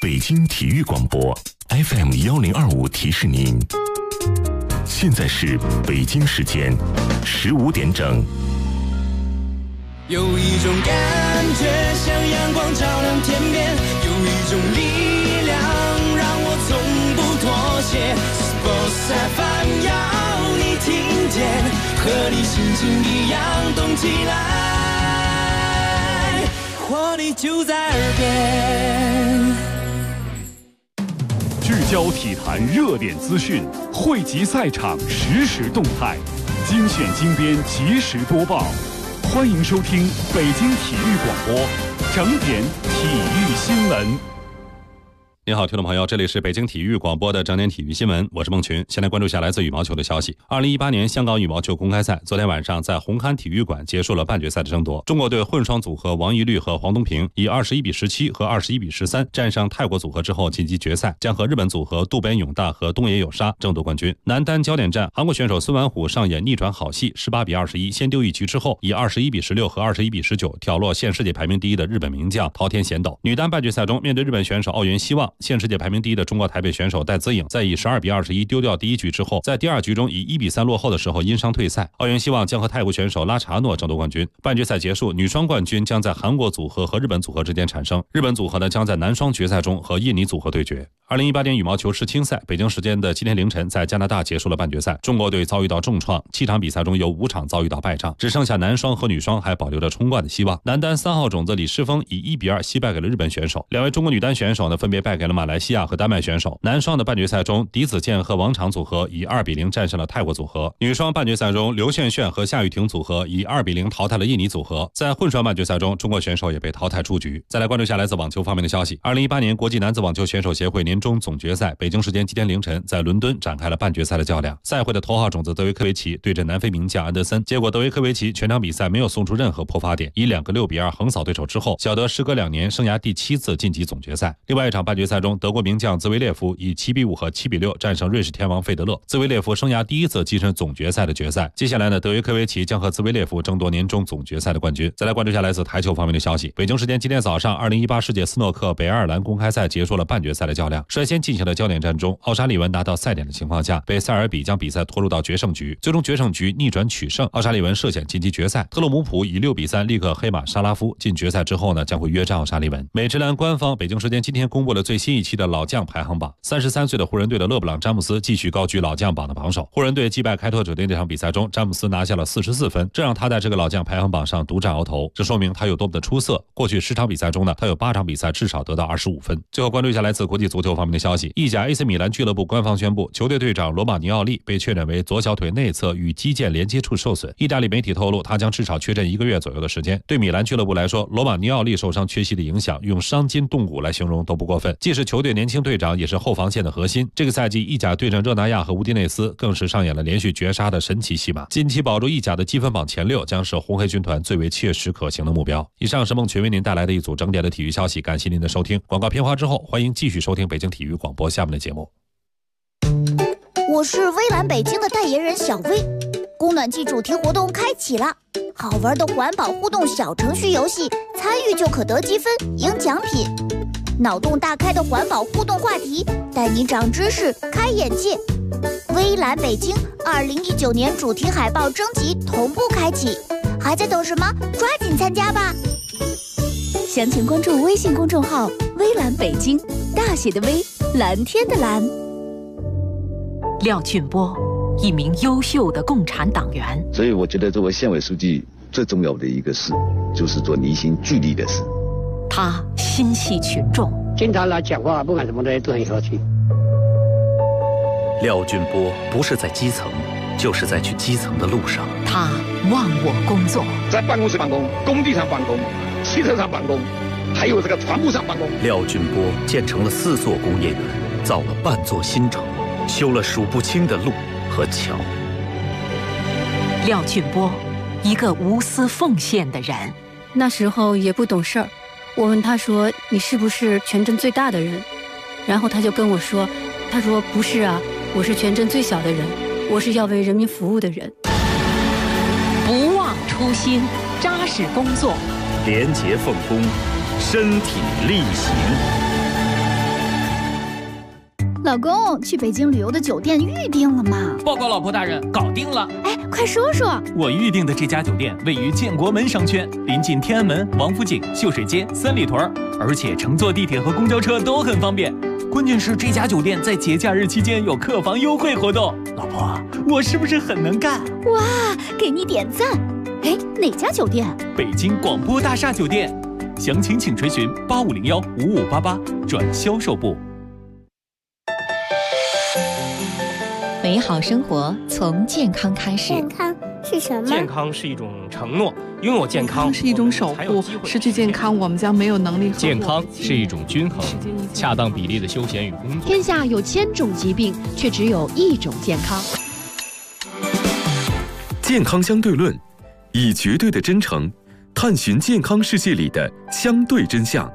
北京体育广播 FM1025提示您，现在是北京时间15点整。 有一种感觉像阳光照亮天边，有一种力量让我从不妥协。Sports FM 要你听见，和你心情一样动起来，活力就在耳边。 聚焦体坛热点资讯，汇集赛场实时动态，精选精编及时播报。欢迎收听北京体育广播整点体育新闻。 你好，听众朋友，这里是北京体育广播的整点体育新闻，我是孟群。先来关注一下来自羽毛球的消息。2018年香港羽毛球公开赛昨天晚上在红磡体育馆结束了半决赛的争夺。中国队混双组合王懿律和黄东萍以21-17和21-13战胜泰国组合之后晋级决赛，将和日本组合渡边勇大和东野有沙争夺冠军。男单焦点战，韩国选手孙完虎上演逆转好戏，18-21先丢一局之后，以21-16和21-19挑落现世界排名第一的日本名将桃田贤斗。女单半决赛中，面对日本选手奥原希望，现世界排名第一的中国台北选手戴资颖在以12-21丢掉第一局之后，在第二局中以1-3落后的时候因伤退赛。奥原希望将和泰国选手拉查诺争夺冠军。半决赛结束，女双冠军将在韩国组合和日本组合之间产生，日本组合呢将在男双决赛中和印尼组合对决。2018年羽毛球世青赛北京时间的今天凌晨在加拿大结束了半决赛，中国队遭遇到重创，7场比赛中有5场遭遇到败仗，只剩下男双和女双还保留着冲冠的希望。男单3号种子李诗沣以1-2惜败给了日本选手，两位中国女单选手呢分别败给了马来西亚和丹麦选手。男双的半决赛中，狄子健和王昶组合以2-0战胜了泰国组合。女双半决赛中，刘炫炫和夏雨婷组合以2-0淘汰了印尼组合。在混双半决赛中，中国选手也被淘汰出局。再来关注一下来自网球方面的消息。2018年国际男子网球选手协会年终总决赛北京时间今天凌晨在伦敦展开了半决赛的较量。赛会的头号种子德维科维奇对阵南非名将安德森，结果德维科维奇全场比赛没有送出任何破发点，以2个6-2横扫对手之后，小德时隔2年生涯第7次晋级总决赛。另外一场半决赛中，德国名将兹维列夫以7-5和7-6战胜瑞士天王费德勒，兹维列夫生涯第1次跻身总决赛的决赛。接下来呢，德维科维奇将和兹维列夫争夺年终总决赛的冠军。再来关注一下来自台球方面的消息。北京时间今天早上，2018世界斯诺克北爱尔兰公开赛结束了半决赛的较量。率先进行的焦点战中，奥沙利文拿到赛点的情况下，被塞尔比将比赛拖入到决胜局，最终决胜局逆转取胜，奥沙利文涉险晋级决赛。特洛姆普以6-3力克黑马沙拉夫，进决赛之后呢，将会约战奥沙利文。美职篮官方北京时间今天公布了最新一期的老将排行榜，33岁的湖人队的勒布朗·詹姆斯继续高居老将榜的榜首。湖人队击败开拓者队这场比赛中，詹姆斯拿下了44分，这让他在这个老将排行榜上独占鳌头，这说明他有多么的出色。过去10场比赛中呢，他有8场比赛至少得到25分。最后关注一下来自国际足球方面的消息。意甲 AC 米兰俱乐部官方宣布，球队队长罗马尼奥利被确诊为左小腿内侧与肌腱连接处受损。意大利媒体透露，他将至少缺阵1个月左右的时间。对米兰俱乐部来说，罗马尼奥利受伤缺席的影响，用伤筋动骨来形容都不过分。既是球队年轻队长，也是后防线的核心。这个赛季，意甲对阵热那亚和乌迪内斯更是上演了连续绝杀的神奇戏码。近期保住意甲的积分榜前6，将是红黑军团最为切实可行的目标。以上是孟群为您带来的一组整点的体育消息，感谢您的收听。广告片花之后，欢迎继续收听北京体育广播下面的节目。 我是微蓝北京的代言人小薇，供暖季主题活动开启了，好玩的环保互动小程序游戏，参与就可得积分赢奖品。脑洞大开的环保互动话题，带你长知识开眼界。微蓝北京2019年主题海报征集同步开启，还在等什么？抓紧参加吧！详情关注微信公众号微蓝北京，大写的微，蓝天的蓝。 廖俊波，一名优秀的共产党员。 所以我觉得作为县委书记最重要的一个事，就是做离心聚力的事。 他心系群众， 经常来讲话，不管什么东西都很和气。 廖俊波不是在基层，就是在去基层的路上。 他忘我工作， 在办公室办公，工地上办公，汽车上办公，还有这个船坞上办公。 廖俊波建成了4座工业园，造了半座新城，修了数不清的路和桥。 廖俊波，一个无私奉献的人。 那时候也不懂事儿，我问他说：“你是不是全镇最大的人？”然后他就跟我说：“他说不是啊，我是全镇最小的人，我是要为人民服务的人。” 不忘初心，扎实工作， 廉洁奉公，身体力行。 老公，去北京旅游的酒店预定了吗？ 报告老婆大人，搞定了。 哎，快说说。 我预定的这家酒店位于建国门商圈，临近天安门、王府井、秀水街、三里屯，而且乘坐地铁和公交车都很方便。关键是这家酒店在节假日期间有客房优惠活动。老婆，我是不是很能干？ 哇，给你点赞。哎，哪家酒店？ 北京广播大厦酒店。详情请垂询8501-5588转销售部。 美好生活从健康开始。 健康是什么？ 健康是一种承诺，拥有健康是一种守护，失去健康我们将没有能力。 健康是一种均衡，恰当比例的休闲与工作。 天下有1000种疾病，却只有1种健康。 健康相对论，以绝对的真诚探寻健康世界里的相对真相。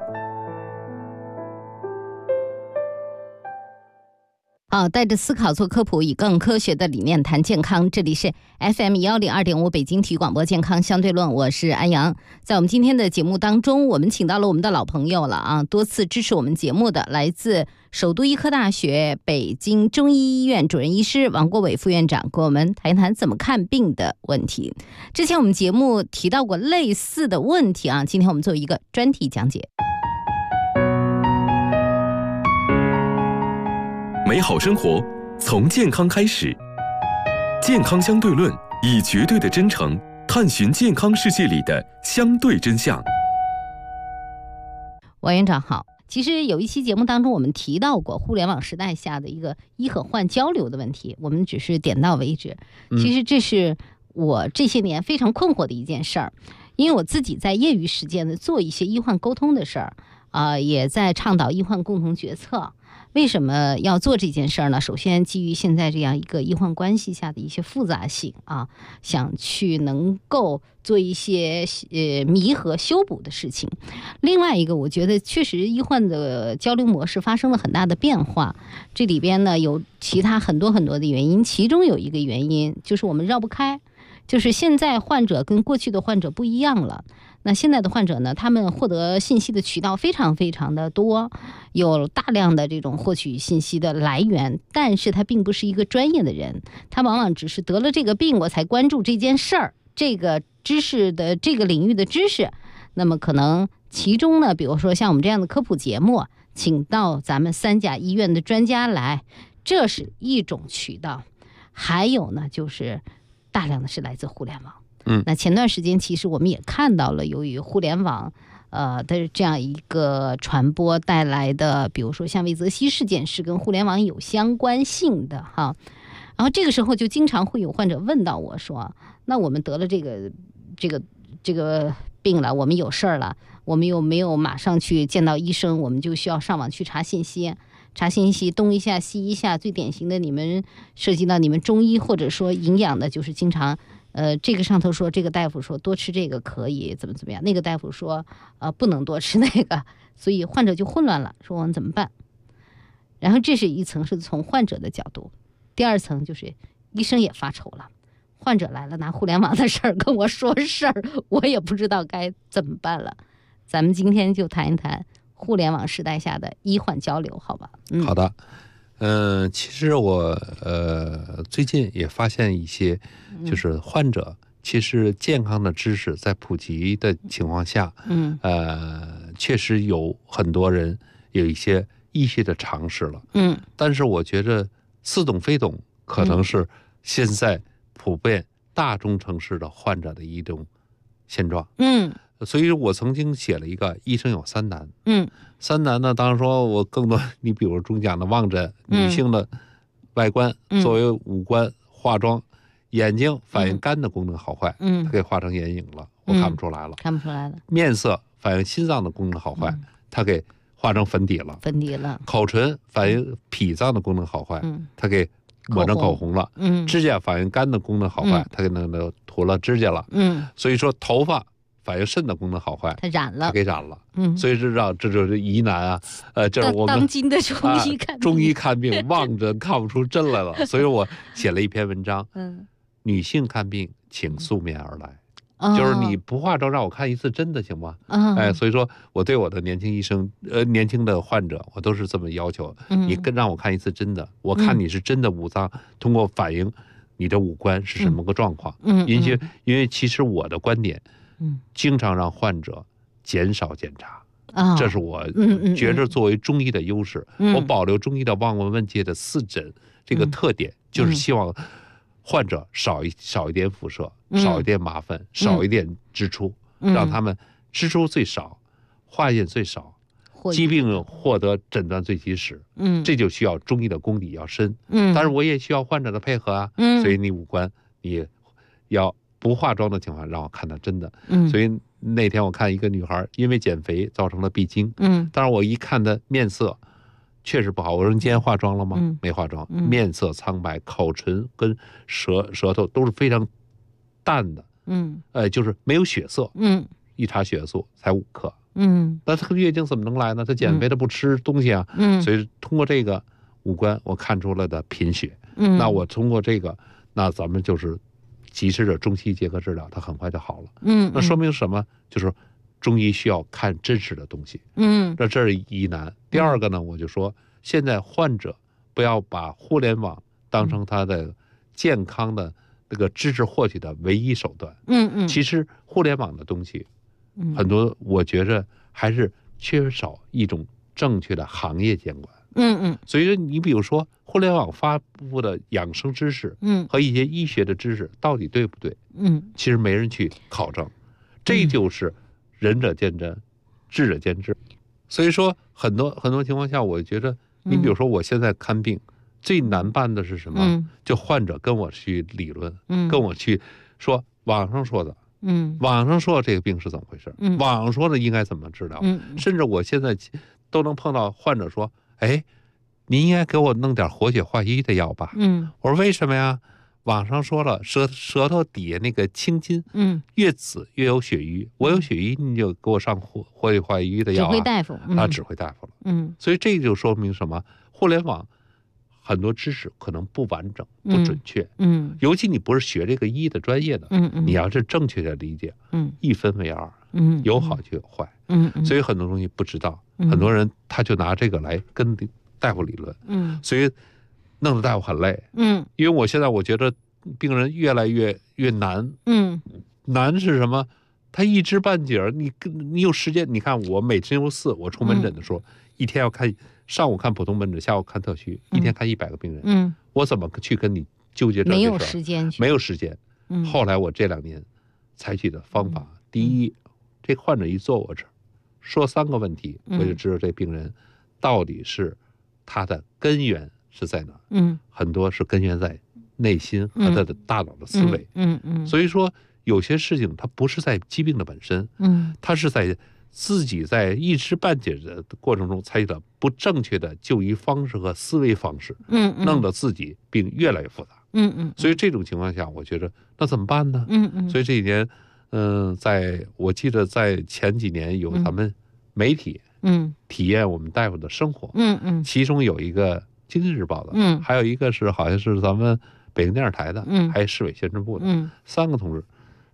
好，带着思考做科普，以更科学的理念谈健康。这里是 FM 102.5北京体育广播健康相对论，我是安阳。在我们今天的节目当中，我们请到了我们的老朋友了啊，多次支持我们节目的，来自首都医科大学北京中医医院主任医师王国伟副院长，跟我们谈一谈怎么看病的问题。之前我们节目提到过类似的问题啊，今天我们做一个专题讲解。 美好生活从健康开始，健康相对论，以绝对的真诚探寻健康世界里的相对真相。 王院长好，其实有一期节目当中我们提到过互联网时代下的一个医和患交流的问题，我们只是点到为止。其实这是我这些年非常困惑的一件事儿，因为我自己在业余时间呢做一些医患沟通的事儿，也在倡导医患共同决策。为什么要做这件事儿呢？首先基于现在这样一个医患关系下的一些复杂性啊，想去能够做一些弥合修补的事情。另外一个，我觉得确实医患的交流模式发生了很大的变化，这里边呢有其他很多的原因，其中有一个原因就是我们绕不开，就是现在患者跟过去的患者不一样了。那现在的患者呢，他们获得信息的渠道非常的多，有大量的这种获取信息的来源，但是他并不是一个专业的人，他往往只是得了这个病我才关注这件事儿，这个知识的这个领域的知识。那么可能其中呢，比如说像我们这样的科普节目，请到咱们3甲医院的专家来，这是一种渠道。还有呢，就是大量的是来自互联网。那前段时间其实我们也看到了，由于互联网的这样一个传播带来的，比如说像魏则西事件是跟互联网有相关性的哈。然后这个时候就经常会有患者问到我说，那我们得了这个病了，我们有事儿了，我们又没有马上去见到医生，我们就需要上网去查信息，东一下西一下。最典型的，你们涉及到你们中医或者说营养的，就是经常这个上头说，这个大夫说多吃这个可以怎么样，那个大夫说不能多吃那个，所以患者就混乱了，说我们怎么办？然后这是一层是从患者的角度，第二层就是医生也发愁了，患者来了拿互联网的事儿跟我说事儿，我也不知道该怎么办了。咱们今天就谈一谈互联网时代下的医患交流，好吧？ 好的。其实我最近也发现一些，就是患者其实健康的知识在普及的情况下，确实有很多人有一些医学的常识了，但是我觉得似懂非懂可能是现在普遍大中城市的患者的一种现状，所以我曾经写了一个医生有3难，3难呢，当然说我更多，你比如中讲的望诊，女性的外观作为五官化妆，眼睛反映肝的功能好坏，它给画成眼影了，我看不出来了，面色反映心脏的功能好坏，它给画成粉底了，口唇反映脾脏的功能好坏，它给抹成口红了，指甲反映肝的功能好坏，它给那涂了指甲了，所以说头发反映肾的功能好坏，它给染了，所以这就是疑难啊，这是我们当今的中医看病望诊看不出真来了，所以我写了一篇文章，女性看病请素面而来。 就是你不化妆让我看一次真的行吗？所以说我对我的年轻医生年轻的患者我都是这么要求，你让我看一次真的，我看你是真的五脏通过反映你的五官是什么个状况。因为其实我的观点，经常让患者减少检查。这是我觉着作为中医的优势，我保留中医的望闻问切的四诊这个特点，就是希望患者少一点辐射，少一点麻烦，少一点支出，让他们支出最少，化验最少，疾病获得诊断最及时。这就需要中医的功底要深。但是我也需要患者的配合啊。所以你五官你要不化妆的情况让我看到真的。所以那天我看一个女孩因为减肥造成了闭经。但是我一看她面色确实不好，我说你今天化妆了吗？没化妆，面色苍白，口唇跟舌头都是非常淡的。就是没有血色。一查血素才5克。那她月经怎么能来呢？她减肥她不吃东西啊。所以通过这个五官我看出了的贫血。那我通过这个，那咱们就是及时的中西结合治疗，它很快就好了。那说明什么？就是中医需要看真实的东西。这是一难。第二个呢，我就说现在患者不要把互联网当成他的健康的这个知识获取的唯一手段。其实互联网的东西很多，我觉着还是缺少一种正确的行业监管。所以说你比如说互联网发布的养生知识，和一些医学的知识到底对不对？其实没人去考证，这就是仁者见仁，智者见智。所以说很多情况下，我觉得你比如说我现在看病，最难办的是什么？就患者跟我去理论，跟我去说网上说的。网上说这个病是怎么回事？网上说的应该怎么治疗？甚至我现在都能碰到患者说，您应该给我弄点活血化瘀的药吧。我说为什么呀？网上说了舌头底下那个青筋，越紫越有血瘀，我有血瘀你就给我上活血化瘀的药。 指挥大夫。 指挥大夫了。所以这就说明什么？互联网很多知识可能不完整、不准确。尤其你不是学这个医的专业的，你要是正确的理解，一分为二，有好就有坏。所以很多东西不知道，很多人他就拿这个来跟大夫理论。所以弄得大夫很累。因为我现在我觉得病人越来越难。难是什么？他一知半解，你有时间，你看我每周4我出门诊的时候，一天要看，上午看普通门诊，下午看特需，一天看100个病人。我怎么去跟你纠结这事？ 没有时间去。 没有时间。后来我这2年采取的方法，第一，这患者一坐我这儿，说3个问题，我就知道这病人到底是他的根源是在哪。很多是根源在内心和他的大脑的思维。所以说有些事情它不是在疾病的本身，它是在自己在一知半解的过程中采取了不正确的就医方式和思维方式，弄得自己病越来越复杂。所以这种情况下，我觉得那怎么办呢？所以这几年，我记得在前几年有咱们媒体体验我们大夫的生活。其中有一个经济日报的，还有一个是好像是咱们北京电视台的，还有市委宣传部的，3个同志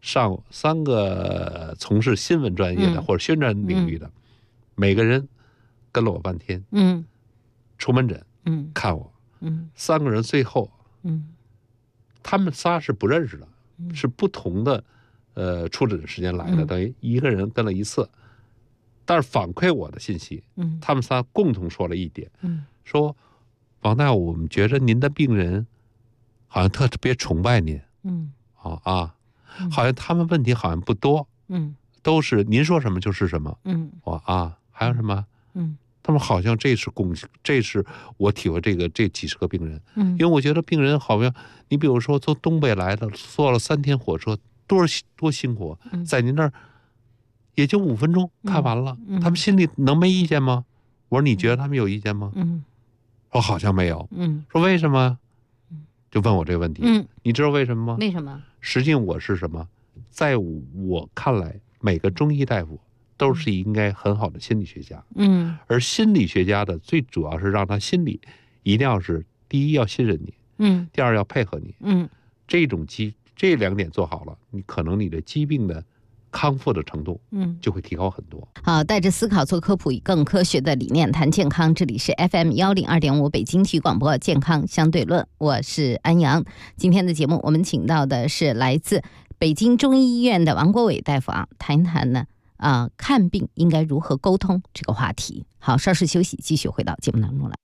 ，3个从事新闻专业的或者宣传领域的，每个人跟了我半天，出门诊，看我，3个人最后，他们仨是不认识的，是不同的出诊时间来的，等于一个人跟了1次，但是反馈我的信息，他们仨共同说了一点，说王大夫，我们觉着您的病人好像特别崇拜您。好像他们问题好像不多，都是您说什么就是什么。还有什么？他们好像这是我体会这几十个病人。因为我觉得病人好像，你比如说从东北来的，坐了3天火车，多辛苦，在您那儿也就5分钟看完了，他们心里能没意见吗？我说你觉得他们有意见吗？说好像没有。说为什么？就问我这个问题。你知道为什么吗？ 为什么？ 实际我是什么？在我看来，每个中医大夫都是应该很好的心理学家。而心理学家的最主要是让他心里一定要是第一要信任你，第二要配合你。这种这2点做好了，你可能你的疾病的康复的程度就会提高很多。 好，带着思考做科普，以更科学的理念谈健康。这里是 FM102.5 北京体育广播健康相对论，我是安阳。今天的节目我们请到的是来自北京中医医院的王国伟大夫啊，谈一谈呢看病应该如何沟通这个话题。好，稍事休息，继续回到节目当中来。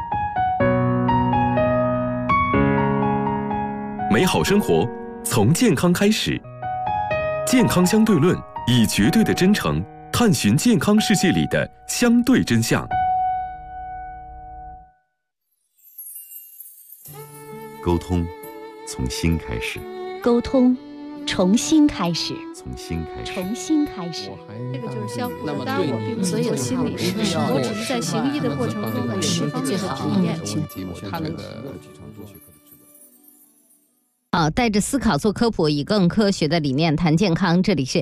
美好生活从健康开始，健康相对论以绝对的真诚探寻健康世界里的相对真相。 沟通从心开始， 沟通重新开始， 从心开始， 重新开始。 这个就是相互的，当然我并不是有心理师，我只是在行医的过程中有这方面的体验。 他能好，带着思考做科普，以更科学的理念谈健康。这里是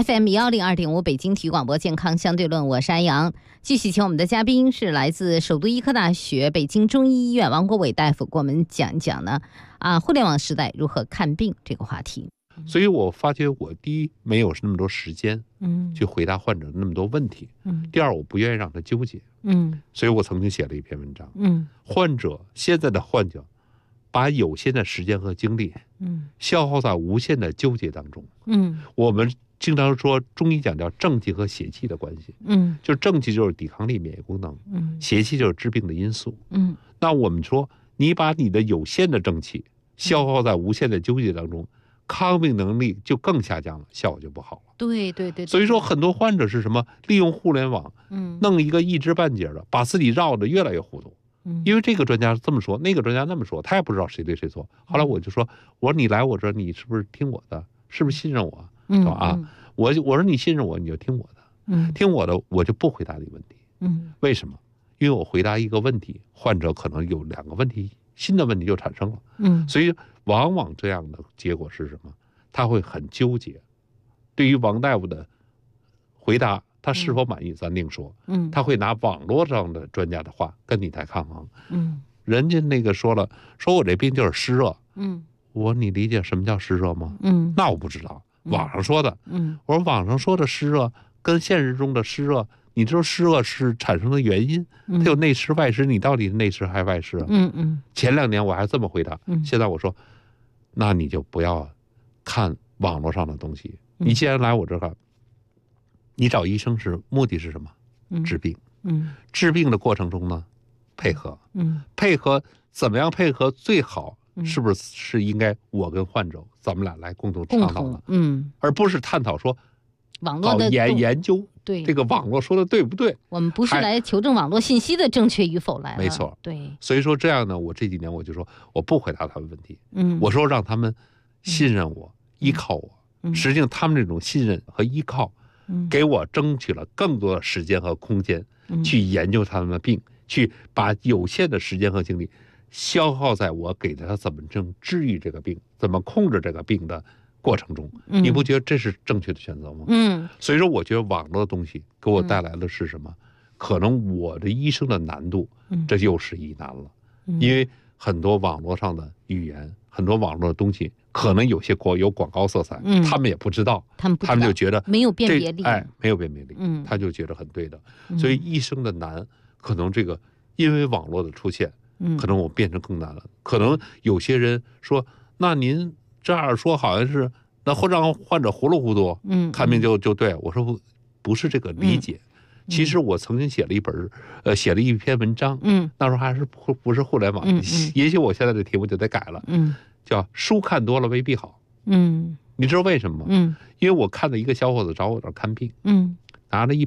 FM102.5 北京体育广播健康相对论，我是安阳。继续请我们的嘉宾是来自首都医科大学北京中医医院王国伟大夫，给我们讲一讲呢互联网时代如何看病这个话题。 所以我发觉我第一没有那么多时间去回答患者那么多问题，第二我不愿意让他纠结，所以我曾经写了一篇文章，现在的患者把有限的时间和精力消耗在无限的纠结当中。我们经常说中医讲叫正气和邪气的关系，就是正气就是抵抗力免疫功能，邪气就是治病的因素。那我们说你把你的有限的正气消耗在无限的纠结当中，抗病能力就更下降了，效果就不好了。 对， 所以说很多患者是什么？利用互联网弄一个一知半解的，把自己绕得越来越糊涂。因为这个专家这么说，那个专家那么说，他也不知道谁对谁错。后来我就说，我说你来我这，你是不是听我的？是不是信任我？我说你信任我，你就听我的。听我的，我就不回答你问题。为什么？因为我回答一个问题，患者可能有2个问题，新的问题就产生了。所以往往这样的结果是什么？他会很纠结。对于王大夫的回答，他是否满意咱另说。他会拿网络上的专家的话跟你来抗衡。人家那个说了，说我这病就是湿热。我说你理解什么叫湿热吗？那我不知道，网上说的。我说网上说的湿热跟现实中的湿热，你知道湿热是产生的原因，它有内湿外湿，你到底是内湿还是外湿啊？前2年我还这么回答，现在我说，那你就不要看网络上的东西。你既然来我这儿，你找医生是目的是什么？治病。治病的过程中呢，配合。配合怎么样配合最好？是不是应该我跟患者咱们俩来共同倡导的？而不是探讨说网络的研究对这个网络说的对不对？ 我们不是来求证网络信息的正确与否来了。 没错， 对。 所以说这样呢，我这几年我就说我不回答他们问题。我说让他们信任我，依靠我。实际上他们这种信任和依靠，给我争取了更多的时间和空间，去研究他们的病，去把有限的时间和精力消耗在我给他怎么治愈这个病，怎么控制这个病的过程中。你不觉得这是正确的选择吗？所以说我觉得网络的东西给我带来的是什么？可能我的医生的难度，这又是一难了。因为很多网络上的语言，很多网络的东西，可能有些有广告色彩，他们也不知道，他们就觉得没有辨别力， 没有辨别力，他就觉得很对的。所以医生的难，可能这个因为网络的出现，可能我变成更难了。可能有些人说，那您这样说好像是那会让患者糊里糊涂，看病就对。我说不是这个理解。其实我曾经写了一篇文章，那时候还是不是互联网，也许我现在的题目就得改了，叫书看多了未必好。你知道为什么吗？因为我看到一个小伙子找我这儿看病，拿着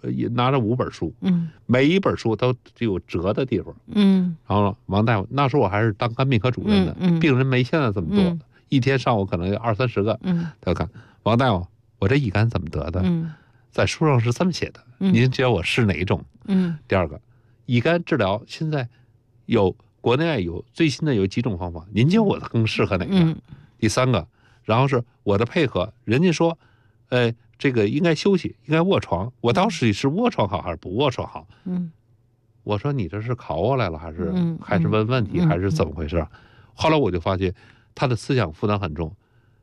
5本书，每一本书都有折的地方，然后王大夫那时候我还是当肝病科主任的，病人没现在这么多的，一天上午可能有20-30个，他看王大夫，我这乙肝怎么得的？在书上是这么写的，您觉得我是哪一种？第二个，乙肝治疗现在国内有最新的有几种方法，您觉得我更适合哪个？第三个，然后是我的配合，人家说，这个应该休息，应该卧床，我到底是卧床好还是不卧床好？我说你这是考我来了，还是问问题，还是怎么回事？后来我就发现他的思想负担很重，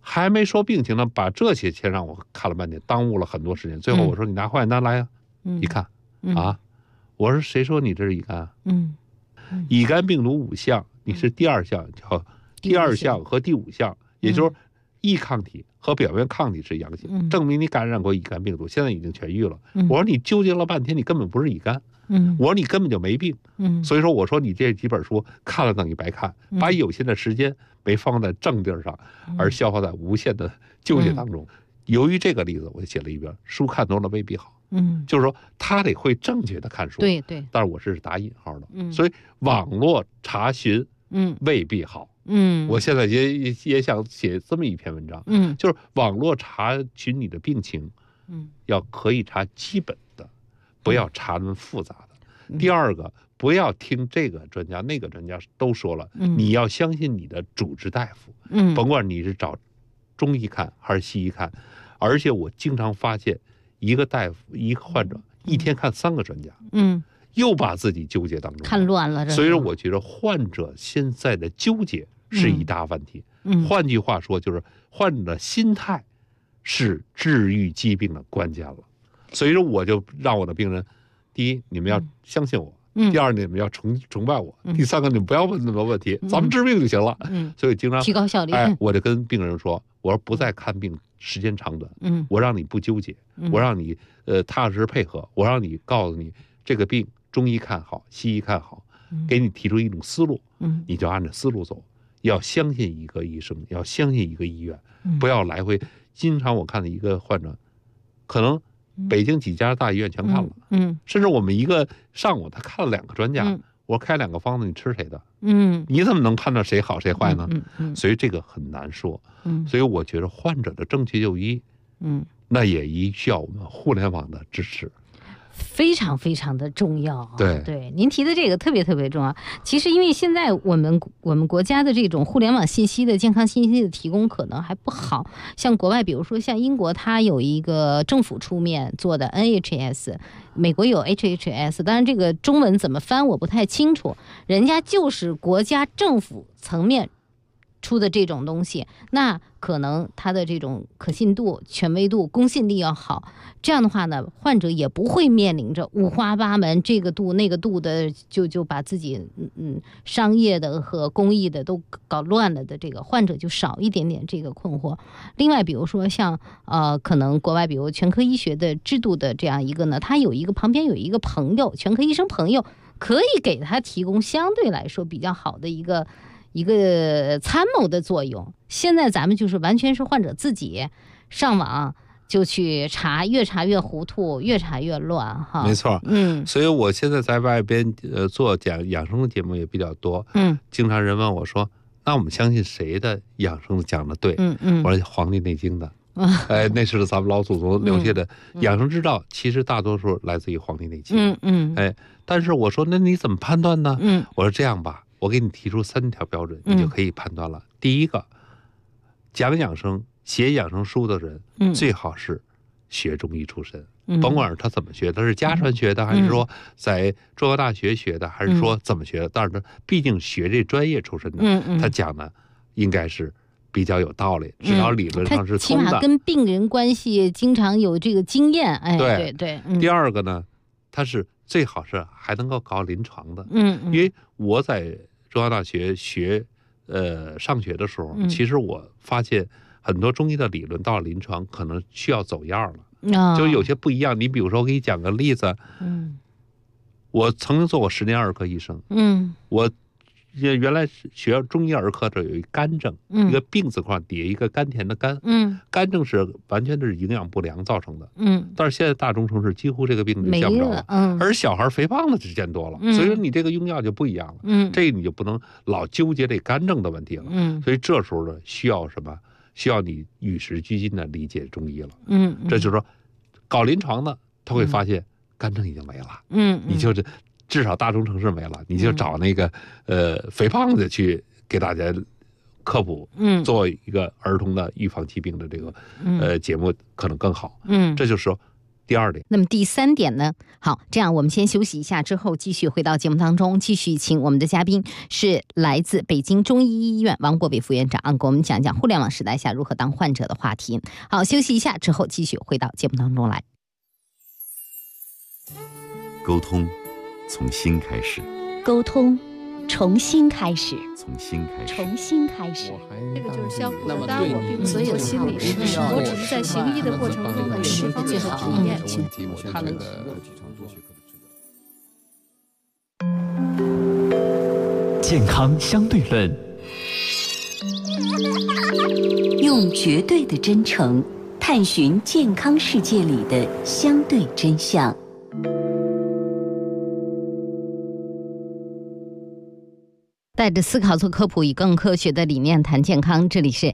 还没说病情呢，把这些先让我看了半天，耽误了很多时间。最后我说你拿化验单来呀，一看啊，我说谁说你这是乙肝？乙肝病毒5项，你是第2项，叫第2项和第5项，也就是易抗体和表面抗体是阳性，证明你感染过乙肝病毒，现在已经痊愈了。我说你纠结了半天，你根本不是乙肝。我说你根本就没病。所以说我说你这几本书看了等于白看，把有限的时间没放在正地上，而消耗在无限的纠结当中。由于这个例子，我就写了一篇书看多了未必好。就是说他得会正确的看书。 对。 但是我是打引号的。所以网络查询未必好。我现在也想写这么一篇文章。就是网络查询你的病情，要可以查基本的，不要查那么复杂的。第二个，不要听这个专家那个专家都说了，你要相信你的主治大夫。甭管你是找中医看还是西医看。而且我经常发现，一个大夫一个患者一天看3个专家，又把自己纠结当中看乱了。 所以说，我觉得患者现在的纠结是一大问题。换句话说，就是患者的心态是治愈疾病的关键了。所以说，我就让我的病人，第一，你们要相信我；第二，你们要崇拜我；第三个，你们不要问那么多问题，咱们治病就行了。所以经常提高效率。 我就跟病人说，我说不再看病时间长短，我让你不纠结，我让你踏实配合，我让你告诉你这个病中医看好，西医看好，给你提出一种思路，你就按照思路走。要相信一个医生，要相信一个医院，不要来回。经常我看的一个患者，可能北京几家大医院全看了，甚至我们一个上午他看了2个专家，我开2个方子，你吃谁的？你怎么能判断谁好谁坏呢？所以这个很难说。所以我觉得患者的正确就医，那也需要我们互联网的支持。 非常非常的重要。 对， 您提的这个特别特别重要。其实因为现在我们国家的这种互联网信息的健康信息的提供可能还不好，像国外比如说像英国，它有一个政府出面做的 NHS， 美国有 HHS， 当然这个中文怎么翻我不太清楚，人家就是国家政府层面出的这种东西，那可能它的这种可信度、权威度、公信力要好。这样的话呢，患者也不会面临着五花八门这个度那个度的，就把自己商业的和公益的都搞乱了的，这个患者就少一点点这个困惑。另外，比如说像可能国外比如全科医学的制度的这样一个呢，他旁边有一个朋友，全科医生朋友可以给他提供相对来说比较好的一个参谋的作用。现在咱们就是完全是患者自己上网就去查，越查越糊涂，越查越乱哈。 没错，所以我现在在外边做养生的节目也比较多，经常人问我说，那我们相信谁的养生讲的对？我说《黄帝内经》的。那是咱们老祖宗留下的养生之道，其实大多数来自于《黄帝内经》。但是我说，那你怎么判断呢？我说这样吧，我给你提出3条标准，你就可以判断了。第一个，讲养生、写养生书的人，最好是学中医出身，甭管是他怎么学，他是家传学的，还是说在中国大学学的，还是说怎么学的，但是毕竟学这专业出身的，他讲的应该是比较有道理，至少理论上是通的。 起码跟病人关系经常有这个经验。对。 第二个呢，他是最好是还能够搞临床的。因为我在中央大学上学的时候，其实我发现很多中医的理论到了临床可能需要走样了，就有些不一样。你比如说，我给你讲个例子，我曾经做过10年儿科医生，我原来学中医儿科的有一肝症，一个病字框底下一个甘甜的甘，肝症是完全是营养不良造成的，但是现在大中城市几乎这个病就见不着了，而小孩肥胖的就见多了，所以说你这个用药就不一样了，这个你就不能老纠结这肝症的问题了，所以这时候呢需要什么？需要你与时俱进的理解中医了，这就是说搞临床的他会发现肝症已经没了，你就是至少大中城市没了，你就找那个肥胖的去给大家科普，做一个儿童的预防疾病的这个节目可能更好。这就是说第2点。 那么第3点呢？好，这样我们先休息一下，之后继续回到节目当中，继续请我们的嘉宾是来自北京中医医院王国伟副院长给我们讲讲互联网时代下如何当患者的话题。好，休息一下之后继续回到节目当中来。 沟通从心开始， 沟通重新开始， 从心开始， 重新开始。 这个就是相互的，当然我并不是做心理师，我只是在行医的过程中的是最好的体验。 他们的健康相对论， 用绝对的真诚探寻健康世界里的相对真相。 带着思考做科普，以更科学的理念谈健康。这里是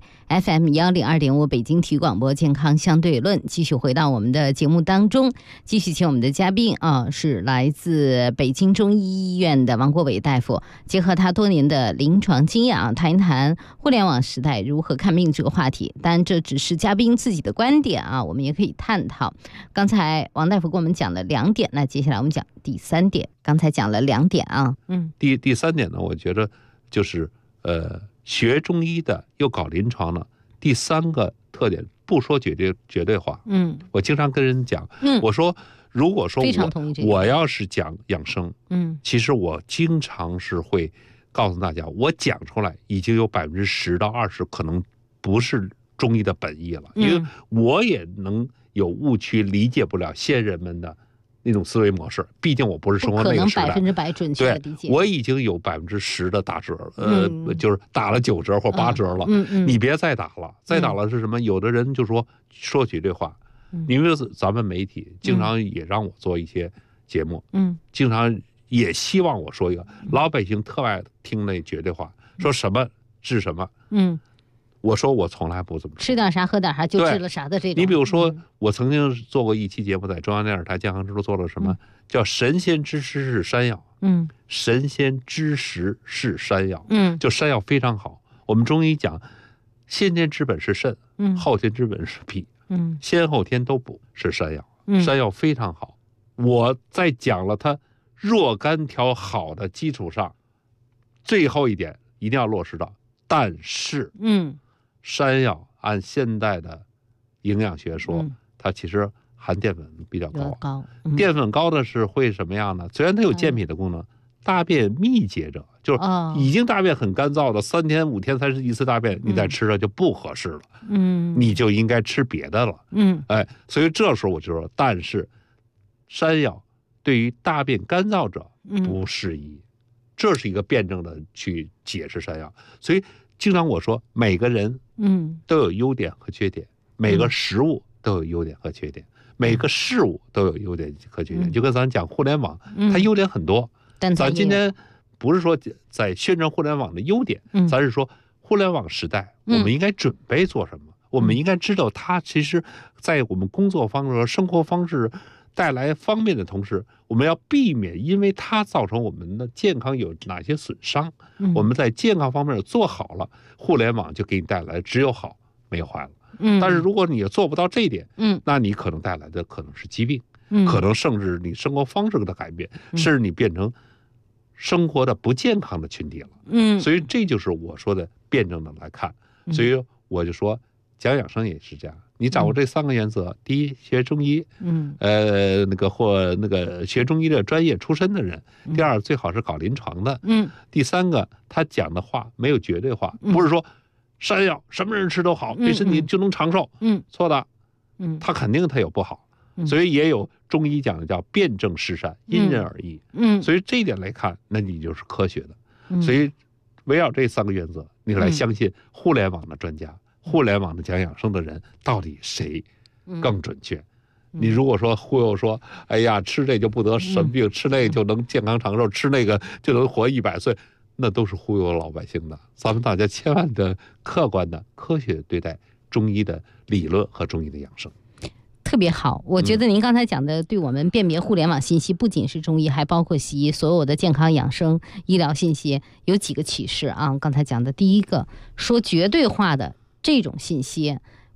FM102.5北京体育广播健康相对论。继续回到我们的节目当中，继续请我们的嘉宾是来自北京中医医院的王国伟大夫，结合他多年的临床经验谈一谈互联网时代如何看病这个话题。当然这只是嘉宾自己的观点我们也可以探讨。刚才王大夫跟我们讲了2点，那接下来我们讲第3点。刚才讲了2点第3点呢，我觉得就是学中医的又搞临床的第3个特点，不说绝对化。我经常跟人讲，我说如果说我要是讲养生，其实我经常是会告诉大家，我讲出来已经有10%到20%可能不是中医的本意了，因为我也能有误区，理解不了先人们的那种思维模式，毕竟我不是生活那个时代， 不可能100%准确的理解。 对，我已经有10%的打折，就是打了9折或8折了。你别再打了，再打了是什么？有的人就说绝对化，因为咱们媒体经常也让我做一些节目，经常也希望我说一个，老百姓特爱听那绝对化，说什么治什么。我说我从来不这么说， 吃点啥喝点啥就治了啥的这种。 你比如说，我曾经做过一期节目，在中央电视台健康之路做了什么，叫神仙之食是山药。神仙之食是山药。就山药非常好。我们中医讲，先天之本是肾，后天之本是脾，先后天都补是山药。山药非常好。我在讲了它若干条好的基础上，最后一点一定要落实到，但是山药按现代的营养学说，它其实含淀粉比较高。淀粉高的是会什么样呢？虽然它有健脾的功能，大便秘结者，就是已经大便很干燥的，3天5天才是一次大便，你再吃了就不合适了。你就应该吃别的了。所以这时候我就说，但是山药对于大便干燥者不适宜。这是一个辩证的去解释山药。所以经常我说，每个人都有优点和缺点，每个食物都有优点和缺点，每个事物都有优点和缺点。就跟咱讲互联网，它优点很多，咱今天不是说在宣传互联网的优点，咱是说互联网时代我们应该准备做什么，我们应该知道它其实在我们工作方式和生活方式带来方便的同时，我们要避免因为它造成我们的健康有哪些损伤。我们在健康方面做好了，互联网就给你带来只有好没有坏了。但是如果你也做不到这一点，那你可能带来的可能是疾病，可能甚至你生活方式的改变，甚至你变成生活的不健康的群体了。所以这就是我说的辩证的来看。所以我就说讲养生也是这样，你掌握这3个原则：第一，学中医，或学中医的专业出身的人；第二，最好是搞临床的；第3个，他讲的话没有绝对化，不是说山药什么人吃都好，对身体就能长寿，错的，他肯定他有不好，所以也有中医讲的叫辩证施善，因人而异。所以这一点来看，那你就是科学的。所以围绕这3个原则，你来相信互联网的专家。互联网的讲养生的人到底谁更准确？你如果说忽悠说，哎呀，吃这就不得什么病，吃那个就能健康长寿，吃那个就能活100岁，那都是忽悠老百姓的。咱们大家千万的客观的科学对待中医的理论和中医的养生。 特别好，我觉得您刚才讲的对我们辨别互联网信息，不仅是中医，还包括西医，所有的健康养生医疗信息有几个启示啊。刚才讲的第一个，说绝对化的这种信息，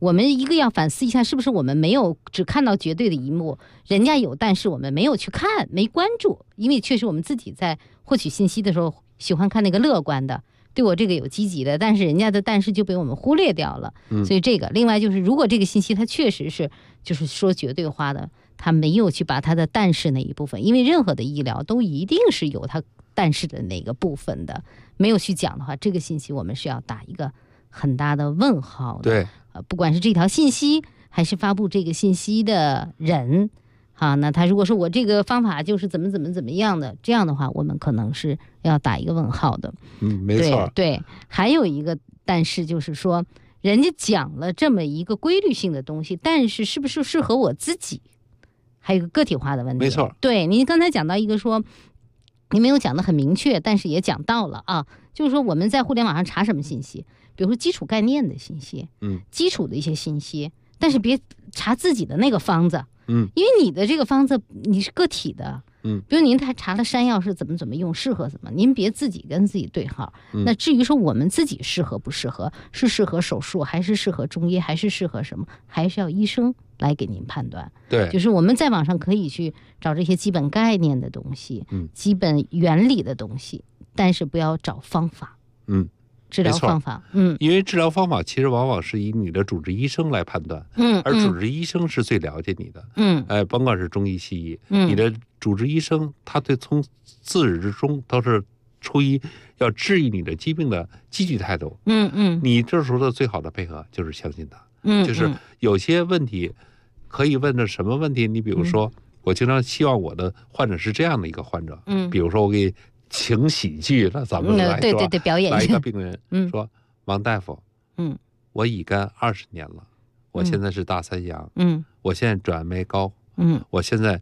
我们一个要反思一下，是不是我们没有只看到绝对的一幕，人家有，但是我们没有去看，没关注，因为确实我们自己在获取信息的时候喜欢看那个乐观的，对我这个有积极的，但是人家的但是就被我们忽略掉了。所以这个，另外就是如果这个信息它确实是就是说绝对化的，他没有去把他的但是那一部分，因为任何的医疗都一定是有它但是的那个部分的，没有去讲的话，这个信息我们是要打一个很大的问号的。 对， 不管是这条信息还是发布这个信息的人，那他如果说我这个方法就是怎么样的，这样的话，我们可能是要打一个问号的。 没错。 对，还有一个但是就是说，人家讲了这么一个规律性的东西，但是是不是适合我自己，还有一个个体化的问题。 没错。 对，您刚才讲到一个说，你没有讲得很明确，但是也讲到了啊，就是说我们在互联网上查什么信息，比如说基础概念的信息，基础的一些信息，但是别查自己的那个方子，因为你的这个方子你是个体的，比如您还查了山药是怎么用，适合什么，您别自己跟自己对号。那至于说我们自己适合不适合，是适合手术还是适合中医，还是适合什么，还是要医生来给您判断。 对， 就是我们在网上可以去找这些基本概念的东西，基本原理的东西，但是不要找方法。治疗方法， 因为治疗方法其实往往是以你的主治医生来判断，而主治医生是最了解你的，甭管是中医西医，你的主治医生他对从自始至终都是出于要治愈你的疾病的积极态度，你这时候的最好的配合就是相信他，就是有些问题可以问的什么问题，你比如说，我经常希望我的患者是这样的一个患者，比如说我给请喜剧了，咱们来说， 对，表演来一个病人，说王大夫，我乙肝20年了，我现在是大三阳，我现在转酶高，我现在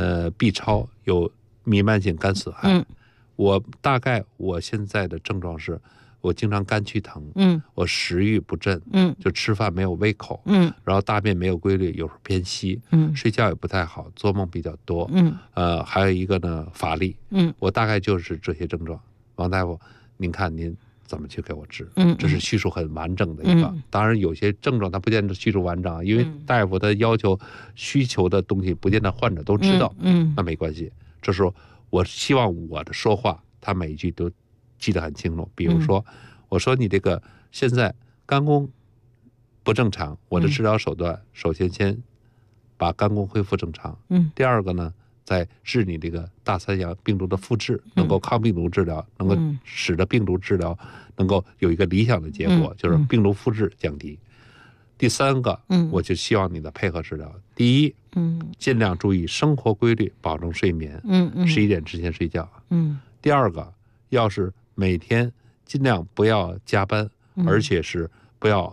B 超有弥漫性肝死害，我大概我现在的症状是，我经常肝区疼，我食欲不振，就吃饭没有胃口，然后大便没有规律，有时候偏稀，睡觉也不太好，做梦比较多，还有一个呢乏力，我大概就是这些症状。王大夫，您看您怎么去给我治？这是叙述很完整的一个。当然有些症状它不见得叙述完整，因为大夫的要求需求的东西不见得患者都知道，那没关系。这时候我希望我的说话，他每一句都记得很清楚。比如说，我说你这个现在肝功不正常，我的治疗手段首先把肝功恢复正常，第二个呢，在治你这个大三阳病毒的复制，能够抗病毒治疗，能够使得病毒治疗能够有一个理想的结果，就是病毒复制降低。第三个，我就希望你的配合治疗。第一，尽量注意生活规律，保证睡眠，11点之前睡觉。第二个，要是每天尽量不要加班，而且是不要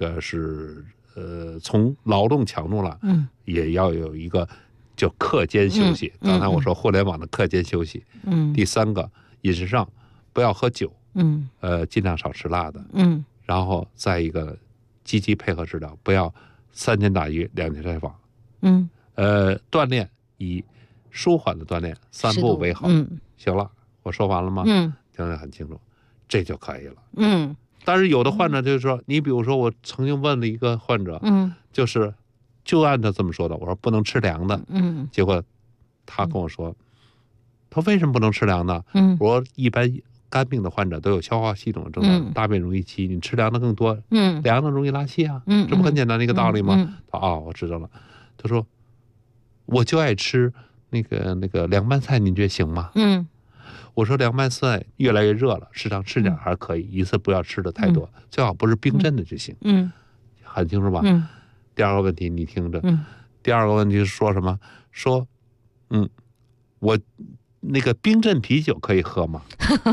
从劳动强度了，也要有一个叫课间休息。刚才我说互联网的课间休息。第三个，饮食上不要喝酒，尽量少吃辣的。然后再一个，积极配合治疗，不要3天打鱼2天晒网。锻炼以舒缓的锻炼，3步为好。行了，我说完了吗？听得很清楚，这就可以了。但是有的患者就是说，你比如说我曾经问了一个患者，就按他这么说的，我说不能吃凉的，结果他跟我说，他为什么不能吃凉的？我说一般肝病的患者都有消化系统的症状，大便容易稀，你吃凉的更多，凉的容易拉稀啊，这不很简单的一个道理吗？他我知道了。他说我就爱吃那个凉拌菜，您觉得行吗？我说凉拌菜越来越热了，适当吃点还可以，一次不要吃的太多，最好不是冰镇的就行。很清楚吧？第二个问题你听着，第二个问题是说什么？说我那个冰镇啤酒可以喝吗？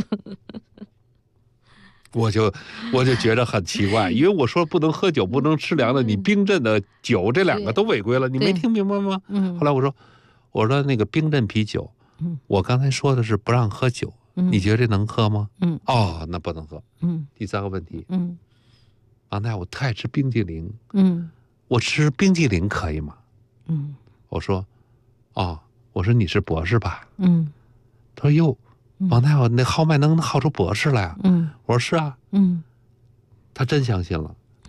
我就觉得很奇怪，因为我说不能喝酒，不能吃凉的，你冰镇的酒这2个都违规了，你没听明白吗？后来我说那个冰镇啤酒，我刚才说的是不让喝酒，你觉得能喝吗？那不能喝。第三个问题，王大夫，我特爱吃冰激凌，我吃冰激凌可以吗？我说你是博士吧？他说哟，王大夫，那号脉能号出博士来啊？我说是啊。他真相信了，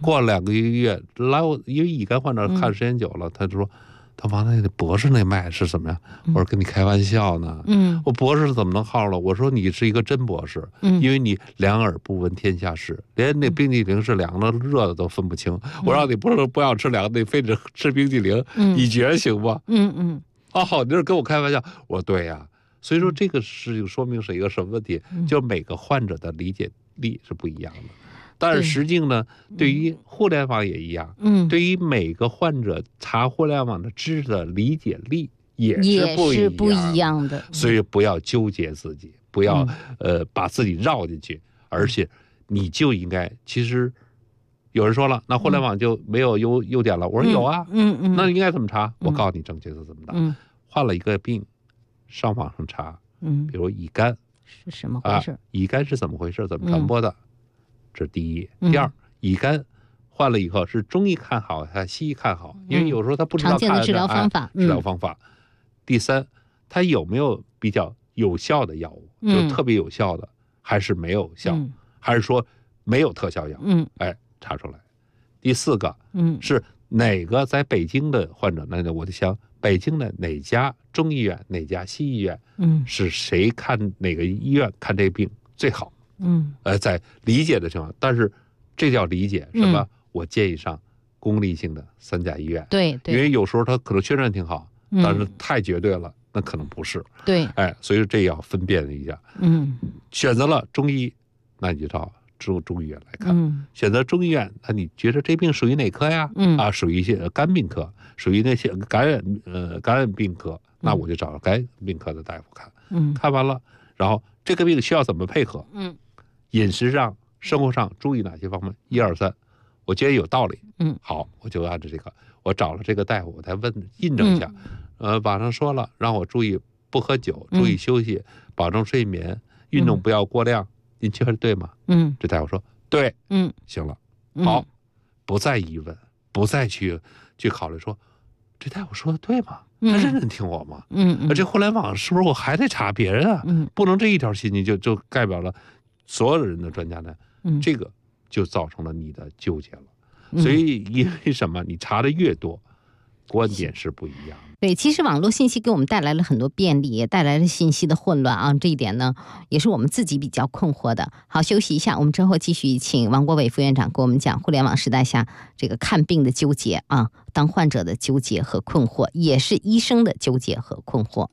过了2个月来我，因为乙肝患者看时间久了，他就说。他王那博士那脉是什么呀？我说跟你开玩笑呢。我博士怎么能好了？我说你是一个真博士，因为你两耳不闻天下事，连那冰激凌是凉的热的都分不清。我让你不要吃凉的，你非得吃冰激凌，你觉得行吗？好，你这跟我开玩笑。我说对呀。所以说这个事情说明是一个什么问题？就是每个患者的理解力是不一样的。但是实际呢，对于互联网也一样，对于每个患者查互联网的知识的理解力也是不一样的，所以不要纠结自己，不要把自己绕进去，而且你就应该，其实有人说了，那互联网就没有优点了，我说有啊，那应该怎么查？我告诉你正确的怎么查，患了一个病，上网上查，比如乙肝是什么回事？ 乙肝是怎么回事？怎么传播的？这是第一。第二，乙肝患了以后是中医看好还是西医看好？因为有时候他不知道常见的治疗方法。 治疗方法。第三，他有没有比较有效的药物？就特别有效的，还是没有效？还是说没有特效药？查出来。第四个，是哪个在北京的患者？那我就想北京的哪家中医院、哪家西医院？是谁看哪个医院看这病最好？在理解的情况，但是这叫理解什么？我建议上公立性的3甲医院， 对， 因为有时候他可能宣传挺好，但是太绝对了，那可能不是。 对， 所以说这要分辨一下。选择了中医，那你就到中医院来看。选择中医院，那你觉得这病属于哪科呀？属于一些肝病科，属于那些感染病科，那我就找肝病科的大夫看。看完了，然后这个病需要怎么配合？饮食上、生活上注意哪些方面？1、2、3，我觉得有道理。好，我就按照这个，我找了这个大夫，我再印证一下。网上说了，让我注意不喝酒，注意休息，保证睡眠，运动不要过量。您觉得对吗？这大夫说对。行了，好，不再疑问，不再去考虑说，这大夫说的对吗？他认真听我吗？这互联网是不是我还得查别人啊？不能这一条信息就代表了所有人的专家呢？这个就造成了你的纠结了。所以因为什么？你查的越多，观点是不一样的。 对，其实网络信息给我们带来了很多便利，也带来了信息的混乱啊。这一点呢，也是我们自己比较困惑的。好，休息一下，我们之后继续请王国伟副院长给我们讲互联网时代下这个看病的纠结啊，当患者的纠结和困惑，也是医生的纠结和困惑。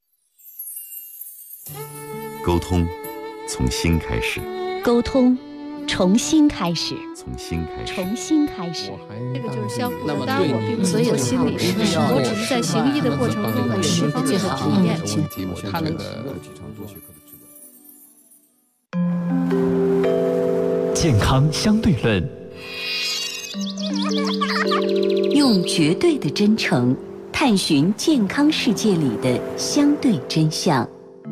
沟通从心开始， 沟通重新开始， 从心开始， 重新开始。 这个就是相互的，当然我并不是做心理师，我只是在行医的过程中的十方面的体验。 他那个健康相对论， 用绝对的真诚探寻健康世界里的相对真相。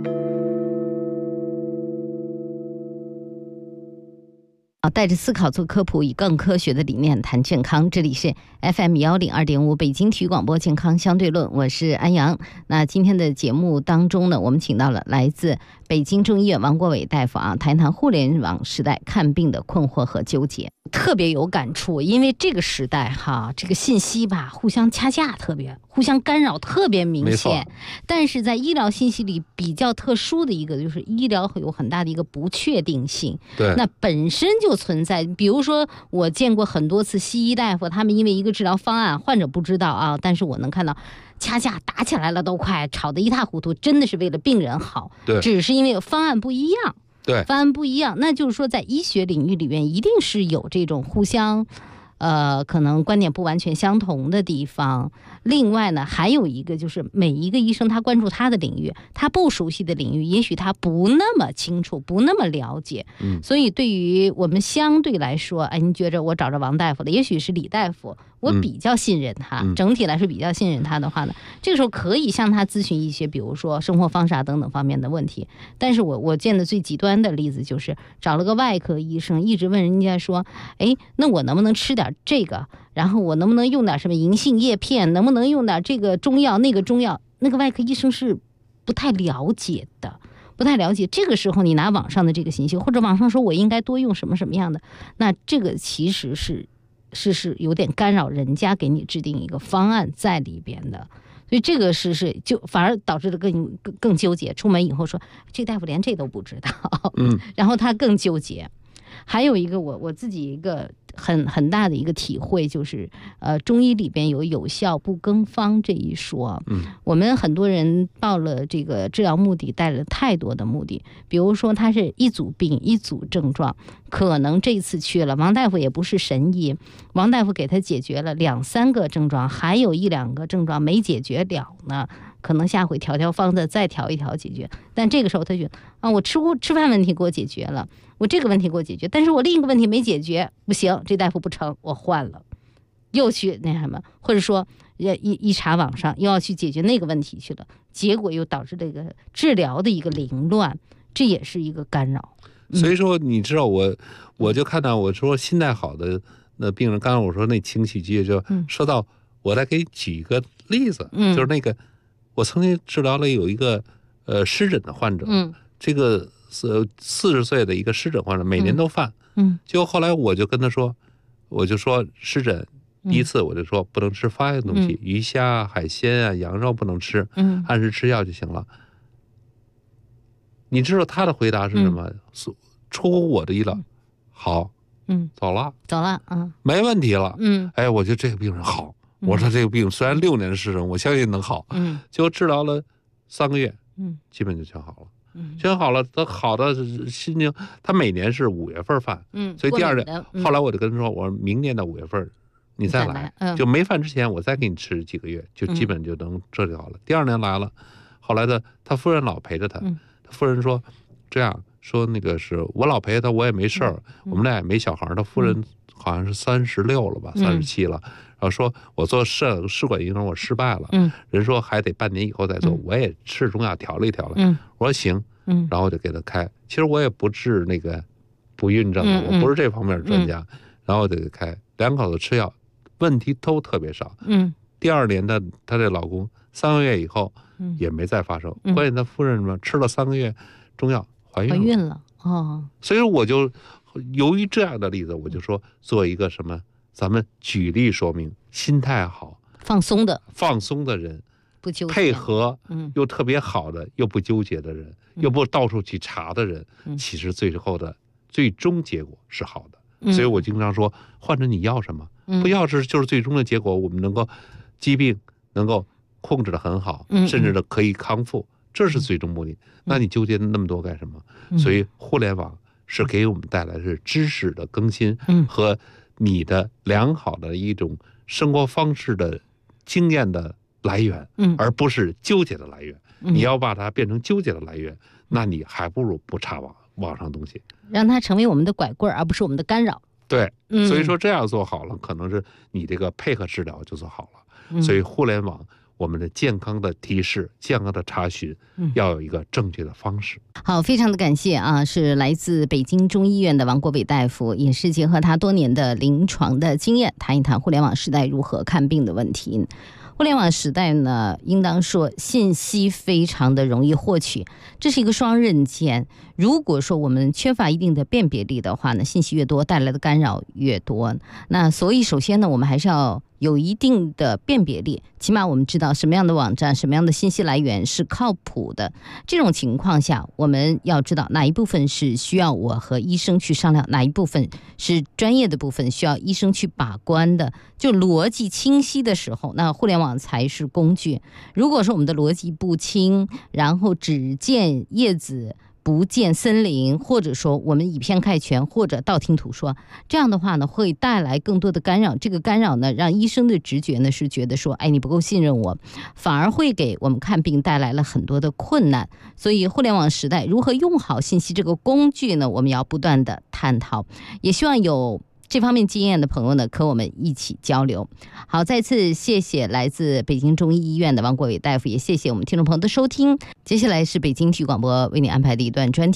带着思考做科普，以更科学的理念谈健康。这里是 FM102.5 北京体育广播健康相对论，我是安阳。那今天的节目当中呢，我们请到了来自北京中医院王国伟大夫啊，谈一谈互联网时代看病的困惑和纠结。特别有感触，因为这个时代哈，这个信息吧互相掐架，互相干扰特别明显。但是在医疗信息里比较特殊的一个，就是医疗有很大的一个不确定性。 对， 那本身就存在，比如说我见过很多次西医大夫，他们因为一个治疗方案，患者不知道啊，但是我能看到掐架打起来了，都快吵得一塌糊涂，真的是为了病人好， 对， 只是因为方案不一样。 对， 方案不一样，那就是说在医学领域里面一定是有这种互相可能观点不完全相同的地方。另外呢，还有一个就是每一个医生他关注他的领域，他不熟悉的领域也许他不那么清楚，不那么了解。所以对于我们相对来说，您觉着我找着王大夫了，也许是李大夫，我比较信任他，整体来说比较信任他的话呢，这个时候可以向他咨询一些比如说生活方式等等方面的问题。但是我见的最极端的例子就是找了个外科医生，一直问人家说，那我能不能吃点这个，然后我能不能用点什么银杏叶片，能不能用点这个中药那个中药，那个外科医生是不太了解的，不太了解。这个时候你拿网上的这个信息，或者网上说我应该多用什么什么样的，那这个其实是是有点干扰人家给你制定一个方案在里边的。所以这个就反而导致了更纠结。出门以后说这大夫连这都不知道，然后他更纠结。还有一个我自己一个很大的一个体会就是，中医里边有效不更方这一说。我们很多人报了这个治疗目的，带了太多的目的，比如说他是一组病一组症状，可能这次去了，王大夫也不是神医，王大夫给他解决了2、3个症状，还有1、2个症状没解决了呢。可能下回调方子再调一调解决，但这个时候他觉得啊，我吃饭问题给我解决了，我这个问题给我解决，但是我另一个问题没解决，不行，这大夫不成，我换了，又去那什么，或者说一查网上又要去解决那个问题去了，结果又导致这个治疗的一个凌乱，这也是一个干扰。 所以说，你知道我就看到我说心态好的那病人，刚刚我说那情绪剧就说到，我再给你举一个例子，就是那个。我曾经治疗了有一个湿疹的患者，这个40岁的一个湿疹患者，每年都犯，结果后来我就跟他说，我就说湿疹，第一次我就说不能吃发炎的东西，鱼虾、海鲜啊、羊肉不能吃，按时吃药就行了。你知道他的回答是什么？出乎我的意料，好，走了，没问题了，哎，我觉得这个病人好。我说这个病虽然6年的湿疹，我相信能好。结果治疗了3个月，基本就全好了。全好了，他好的心情，他每年是5月份犯，所以第2年，后来我就跟他说，我说明年的5月份你再来，就没犯之前我再给你吃几个月，就基本就能治疗好了。第2年来了，后来他夫人老陪着他，他夫人说这样说，那个是我老陪他，我也没事儿，我们俩也没小孩，他夫人好像是36了吧，37了。然后说我做试管婴儿我失败了，人说还得半年以后再做，我也吃中药调了一调了，我说行，然后我就给他开。其实我也不治那个不孕症的，我不是这方面的专家，然后我就给他开，2口子吃药，问题都特别少。第2年的他这老公3个月以后也没再发生，关键他夫人什么吃了3个月中药怀孕了所以我就由于这样的例子，我就说做一个什么。咱们举例说明，心态好、 放松的人， 不纠结， 配合又特别好的，又不纠结的人，又不到处去查的人，其实最后的最终结果是好的。所以我经常说，患者你要什么？不要就是最终的结果，我们能够疾病能够控制得很好，甚至的可以康复，这是最终目的。那你纠结那么多干什么？所以互联网是给我们带来的是知识的更新和。你的良好的一种生活方式的经验的来源，而不是纠结的来源。你要把它变成纠结的来源，那你还不如不查网上东西， 让它成为我们的拐棍，而不是我们的干扰。 对，所以说这样做好了，可能是你这个配合治疗就做好了。所以互联网。我们的健康的提示、健康的查询，要有一个正确的方式。 好，非常的感谢啊，是来自北京中医院的王国伟大夫，也是结合他多年的临床的经验，谈一谈互联网时代如何看病的问题。互联网时代呢，应当说信息非常的容易获取，这是一个双刃剑。如果说我们缺乏一定的辨别力的话呢，信息越多，带来的干扰越多。那所以首先呢，我们还是要有一定的辨别力，起码我们知道什么样的网站、什么样的信息来源是靠谱的。这种情况下，我们要知道哪一部分是需要我和医生去商量，哪一部分是专业的部分需要医生去把关的。就逻辑清晰的时候，那互联网才是工具。如果说我们的逻辑不清，然后只见叶子不见森林，或者说我们以偏概全，或者道听途说，这样的话呢，会带来更多的干扰。这个干扰呢，让医生的直觉呢是觉得说，哎，你不够信任我，反而会给我们看病带来了很多的困难。所以互联网时代如何用好信息这个工具呢，我们要不断的探讨，也希望有这方面经验的朋友呢，和我们一起交流。好，再次谢谢来自北京中医医院的王国伟大夫，也谢谢我们听众朋友的收听。接下来是北京体育广播为你安排的一段专题。